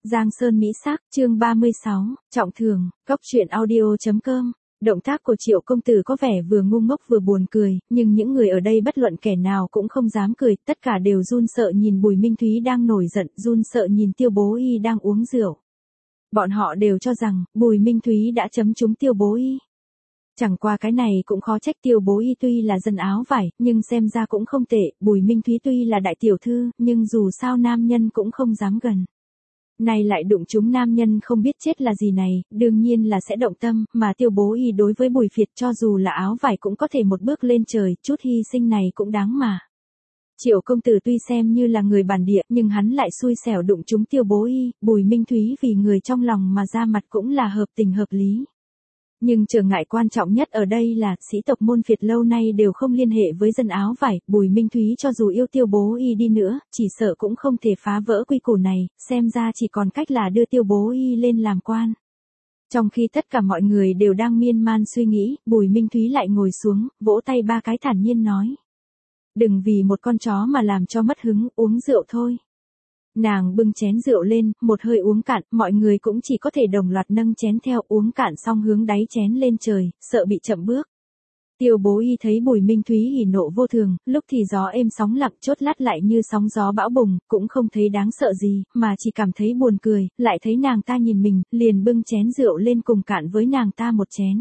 Giang Sơn Mỹ Sắc, chương 36, trọng thường, góc truyện audio.com. Động tác của Triệu công tử có vẻ vừa ngu ngốc vừa buồn cười, nhưng những người ở đây bất luận kẻ nào cũng không dám cười, tất cả đều run sợ nhìn Bùi Minh Thúy đang nổi giận, run sợ nhìn Tiêu Bố Y đang uống rượu. Bọn họ đều cho rằng, Bùi Minh Thúy đã chấm trúng Tiêu Bố Y. Chẳng qua cái này cũng khó trách Tiêu Bố Y tuy là dân áo vải, nhưng xem ra cũng không tệ, Bùi Minh Thúy tuy là đại tiểu thư, nhưng dù sao nam nhân cũng không dám gần. Này lại đụng chúng nam nhân không biết chết là gì này, đương nhiên là sẽ động tâm, mà Tiêu Bố Y đối với Bùi Việt cho dù là áo vải cũng có thể một bước lên trời, chút hy sinh này cũng đáng mà. Triệu công tử tuy xem như là người bản địa, nhưng hắn lại xui xẻo đụng chúng Tiêu Bố Y, Bùi Minh Thúy vì người trong lòng mà ra mặt cũng là hợp tình hợp lý. Nhưng trở ngại quan trọng nhất ở đây là, sĩ tộc môn Việt lâu nay đều không liên hệ với dân áo vải, Bùi Minh Thúy cho dù yêu Tiêu Bố Y đi nữa, chỉ sợ cũng không thể phá vỡ quy củ này, xem ra chỉ còn cách là đưa Tiêu Bố Y lên làm quan. Trong khi tất cả mọi người đều đang miên man suy nghĩ, Bùi Minh Thúy lại ngồi xuống, vỗ tay ba cái thản nhiên nói. Đừng vì một con chó mà làm cho mất hứng, uống rượu thôi. Nàng bưng chén rượu lên, một hơi uống cạn, mọi người cũng chỉ có thể đồng loạt nâng chén theo, uống cạn xong hướng đáy chén lên trời, sợ bị chậm bước. Tiêu Bố Y thấy Bùi Minh Thúy hỉ nộ vô thường, lúc thì gió êm sóng lặng, chốt lát lại như sóng gió bão bùng, cũng không thấy đáng sợ gì, mà chỉ cảm thấy buồn cười, lại thấy nàng ta nhìn mình, liền bưng chén rượu lên cùng cạn với nàng ta một chén.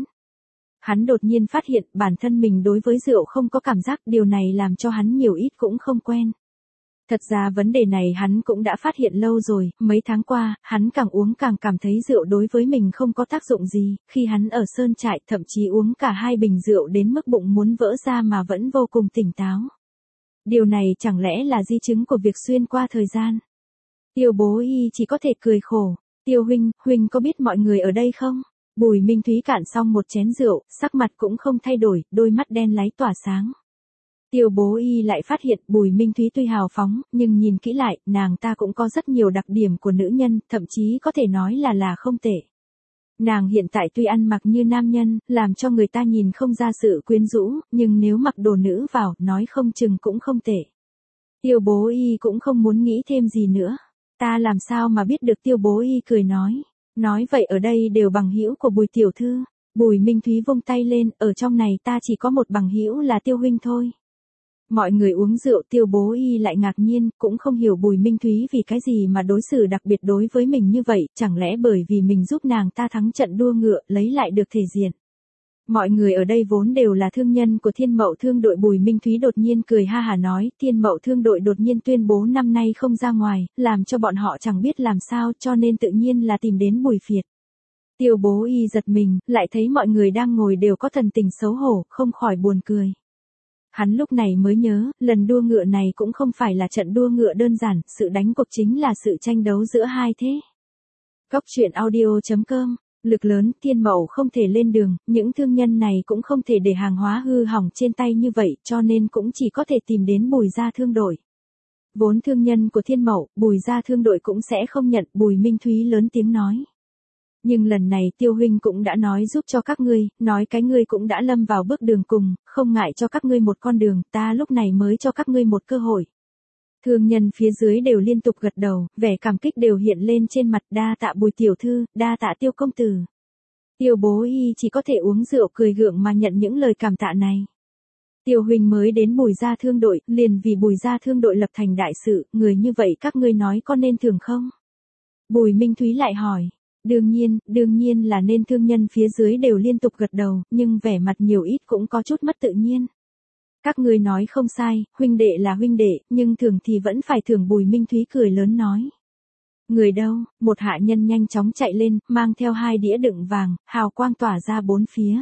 Hắn đột nhiên phát hiện bản thân mình đối với rượu không có cảm giác, điều này làm cho hắn nhiều ít cũng không quen. Thật ra vấn đề này hắn cũng đã phát hiện lâu rồi, mấy tháng qua, hắn càng uống càng cảm thấy rượu đối với mình không có tác dụng gì, khi hắn ở sơn trại thậm chí uống cả 2 bình rượu đến mức bụng muốn vỡ ra mà vẫn vô cùng tỉnh táo. Điều này chẳng lẽ là di chứng của việc xuyên qua thời gian? Tiêu Bố Y chỉ có thể cười khổ, Tiêu huynh có biết mọi người ở đây không? Bùi Minh Thúy cạn xong một chén rượu, sắc mặt cũng không thay đổi, đôi mắt đen láy tỏa sáng. Tiêu Bố Y lại phát hiện Bùi Minh Thúy tuy hào phóng, nhưng nhìn kỹ lại, nàng ta cũng có rất nhiều đặc điểm của nữ nhân, thậm chí có thể nói là không tệ. Nàng hiện tại tuy ăn mặc như nam nhân, làm cho người ta nhìn không ra sự quyến rũ, nhưng nếu mặc đồ nữ vào, nói không chừng cũng không tệ. Tiêu Bố Y cũng không muốn nghĩ thêm gì nữa. Ta làm sao mà biết được? Tiêu Bố Y cười nói vậy ở đây đều bằng hữu của Bùi tiểu thư. Bùi Minh Thúy vung tay lên, ở trong này ta chỉ có một bằng hữu là Tiêu huynh thôi. Mọi người uống rượu, Tiêu Bố Y lại ngạc nhiên, cũng không hiểu Bùi Minh Thúy vì cái gì mà đối xử đặc biệt đối với mình như vậy, chẳng lẽ bởi vì mình giúp nàng ta thắng trận đua ngựa, lấy lại được thể diện. Mọi người ở đây vốn đều là thương nhân của Thiên Mậu Thương đội. Bùi Minh Thúy đột nhiên cười ha hả nói, Thiên Mậu Thương đội đột nhiên tuyên bố năm nay không ra ngoài, làm cho bọn họ chẳng biết làm sao, cho nên tự nhiên là tìm đến Bùi Việt. Tiêu Bố Y giật mình, lại thấy mọi người đang ngồi đều có thần tình xấu hổ, không khỏi buồn cười. Hắn lúc này mới nhớ, lần đua ngựa này cũng không phải là trận đua ngựa đơn giản, sự đánh cuộc chính là sự tranh đấu giữa hai thế. Góc truyện audio.com. Lực lớn, Thiên Mậu không thể lên đường, những thương nhân này cũng không thể để hàng hóa hư hỏng trên tay như vậy, cho nên cũng chỉ có thể tìm đến Bùi gia thương đội. Vốn thương nhân của Thiên Mậu, Bùi gia thương đội cũng sẽ không nhận. Bùi Minh Thúy lớn tiếng nói. Nhưng lần này Tiêu huynh cũng đã nói giúp cho các ngươi, nói cái ngươi cũng đã lâm vào bước đường cùng, không ngại cho các ngươi một con đường, ta lúc này mới cho các ngươi một cơ hội. Thương nhân phía dưới đều liên tục gật đầu, vẻ cảm kích đều hiện lên trên mặt, đa tạ Bùi tiểu thư, đa tạ Tiêu công tử. Tiêu Bố Y chỉ có thể uống rượu cười gượng mà nhận những lời cảm tạ này. Tiêu huynh mới đến Bùi gia thương đội, liền vì Bùi gia thương đội lập thành đại sự, người như vậy các ngươi nói có nên thưởng không? Bùi Minh Thúy lại hỏi. Đương nhiên là nên. Thương nhân phía dưới đều liên tục gật đầu, nhưng vẻ mặt nhiều ít cũng có chút mất tự nhiên. Các ngươi nói không sai, huynh đệ là huynh đệ, nhưng thưởng thì vẫn phải thưởng. Bùi Minh Thúy cười lớn nói. Người đâu? Một hạ nhân nhanh chóng chạy lên, mang theo 2 đĩa đựng vàng, hào quang tỏa ra bốn phía.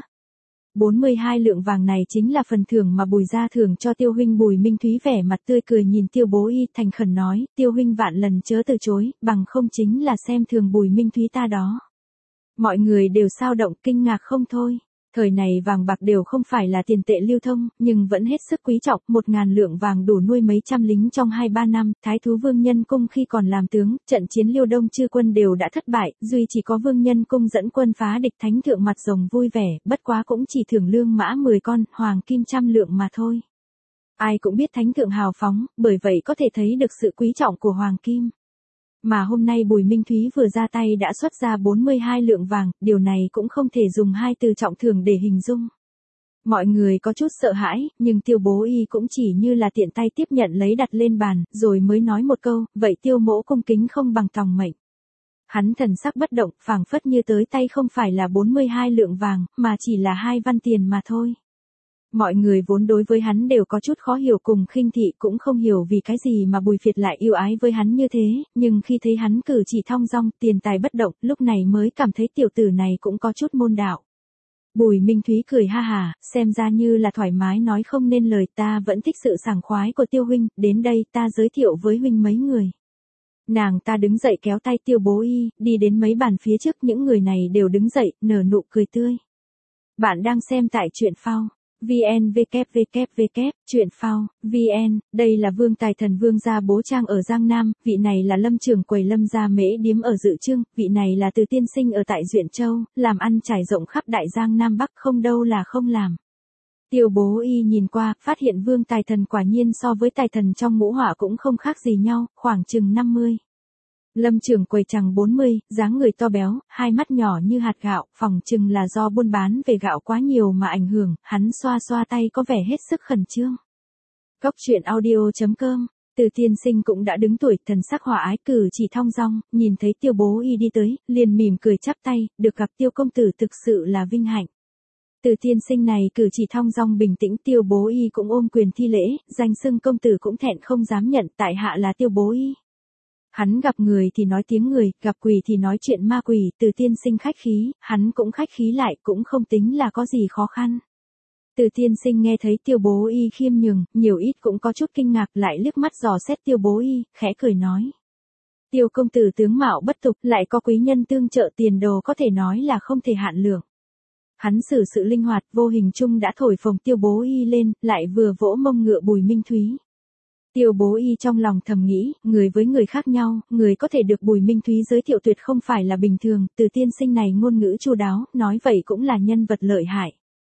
42 lượng vàng này chính là phần thưởng mà Bùi gia thưởng cho Tiêu huynh. Bùi Minh Thúy vẻ mặt tươi cười nhìn Tiêu Bố Y, thành khẩn nói, Tiêu huynh vạn lần chớ từ chối, bằng không chính là xem thường Bùi Minh Thúy ta đó. Mọi người đều xao động kinh ngạc không thôi. Thời này vàng bạc đều không phải là tiền tệ lưu thông, nhưng vẫn hết sức quý trọng, 1000 lượng vàng đủ nuôi mấy trăm lính trong 2-3 năm. Thái thú Vương Nhân Cung khi còn làm tướng, trận chiến Liêu Đông chư quân đều đã thất bại, duy chỉ có Vương Nhân Cung dẫn quân phá địch. Thánh thượng mặt rồng vui vẻ, bất quá cũng chỉ thưởng lương mã 10 con, hoàng kim 100 lượng mà thôi. Ai cũng biết thánh thượng hào phóng, bởi vậy có thể thấy được sự quý trọng của hoàng kim. Mà hôm nay Bùi Minh Thúy vừa ra tay đã xuất ra 42 lượng vàng, điều này cũng không thể dùng hai từ trọng thưởng để hình dung. Mọi người có chút sợ hãi, nhưng Tiêu Bố Y cũng chỉ như là tiện tay tiếp nhận lấy đặt lên bàn, rồi mới nói một câu, vậy Tiêu mỗ cung kính không bằng tòng mệnh. Hắn thần sắc bất động, phảng phất như tới tay không phải là 42 lượng vàng, mà chỉ là 2 văn tiền mà thôi. Mọi người vốn đối với hắn đều có chút khó hiểu cùng khinh thị, cũng không hiểu vì cái gì mà Bùi Việt lại yêu ái với hắn như thế, nhưng khi thấy hắn cử chỉ thong dong, tiền tài bất động, lúc này mới cảm thấy tiểu tử này cũng có chút môn đạo. Bùi Minh Thúy cười ha hà, xem ra như là thoải mái nói không nên lời, ta vẫn thích sự sảng khoái của Tiêu huynh, đến đây ta giới thiệu với huynh mấy người. Nàng ta đứng dậy kéo tay Tiêu Bố Y, đi đến mấy bàn phía trước, những người này đều đứng dậy, nở nụ cười tươi. Bạn đang xem tại truyện phao. VN www. Truyện phao, VN, đây là Vương Tài Thần Vương gia bố trang ở Giang Nam, vị này là Lâm trưởng quầy Lâm gia mễ điếm ở Dự Chương, vị này là Từ tiên sinh ở tại Duyện Châu, làm ăn trải rộng khắp đại Giang Nam Bắc, không đâu là không làm. Tiêu Bố Y nhìn qua, phát hiện Vương Tài Thần quả nhiên so với Tài Thần trong ngũ hỏa cũng không khác gì nhau, khoảng chừng 50. Lâm trưởng quầy chằng 40, dáng người to béo, hai mắt nhỏ như hạt gạo, phỏng chừng là do buôn bán về gạo quá nhiều mà ảnh hưởng, hắn xoa xoa tay có vẻ hết sức khẩn trương. Cốc truyện audio.com, Từ tiên sinh cũng đã đứng tuổi, thần sắc hòa ái, cử chỉ thong dong, nhìn thấy Tiêu Bố Y đi tới, liền mỉm cười chắp tay, được gặp Tiêu công tử thực sự là vinh hạnh. Từ tiên sinh này cử chỉ thong dong bình tĩnh, Tiêu Bố Y cũng ôm quyền thi lễ, danh xưng công tử cũng thẹn không dám nhận, tại hạ là Tiêu Bố Y. Hắn gặp người thì nói tiếng người, gặp quỷ thì nói chuyện ma quỷ, Từ tiên sinh khách khí, hắn cũng khách khí lại, cũng không tính là có gì khó khăn. Từ tiên sinh nghe thấy Tiêu Bố Y khiêm nhường, nhiều ít cũng có chút kinh ngạc, lại liếc mắt dò xét Tiêu Bố Y, khẽ cười nói. Tiêu công tử tướng mạo bất tục, lại có quý nhân tương trợ, tiền đồ có thể nói là không thể hạn lượng. Hắn xử sự linh hoạt, vô hình chung đã thổi phồng Tiêu Bố Y lên, lại vừa vỗ mông ngựa Bùi Minh Thúy. Tiêu Bố Y trong lòng thầm nghĩ, người với người khác nhau, người có thể được Bùi Minh Thúy giới thiệu tuyệt không phải là bình thường, Từ tiên sinh này ngôn ngữ chu đáo, nói vậy cũng là nhân vật lợi hại.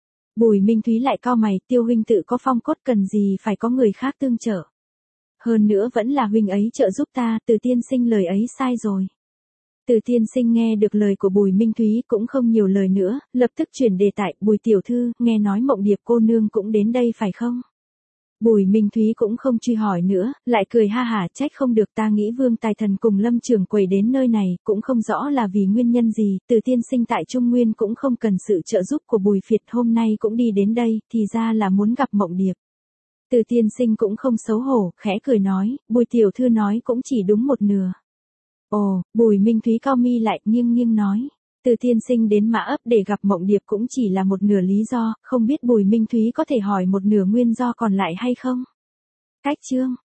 Bùi Minh Thúy lại cau mày, Tiêu huynh tự có phong cốt, cần gì phải có người khác tương trợ. Hơn nữa vẫn là huynh ấy trợ giúp ta, Từ tiên sinh lời ấy sai rồi. Từ tiên sinh nghe được lời của Bùi Minh Thúy cũng không nhiều lời nữa, lập tức chuyển đề tài, Bùi tiểu thư, nghe nói Mộng Điệp cô nương cũng đến đây phải không? Bùi Minh Thúy cũng không truy hỏi nữa, lại cười ha hả, trách không được, ta nghĩ Vương Tài Thần cùng Lâm trưởng quầy đến nơi này, cũng không rõ là vì nguyên nhân gì, Từ tiên sinh tại Trung Nguyên cũng không cần sự trợ giúp của Bùi Việt, hôm nay cũng đi đến đây, thì ra là muốn gặp Mộng Điệp. Từ tiên sinh cũng không xấu hổ, khẽ cười nói, Bùi tiểu thư nói cũng chỉ đúng một nửa. Ồ, Bùi Minh Thúy cau mi lại, nghiêng nghiêng nói. Từ tiên sinh đến Mã Ấp để gặp Mộng Điệp cũng chỉ là một nửa lý do, không biết Bùi Minh Thúy có thể hỏi một nửa nguyên do còn lại hay không? Cách chương.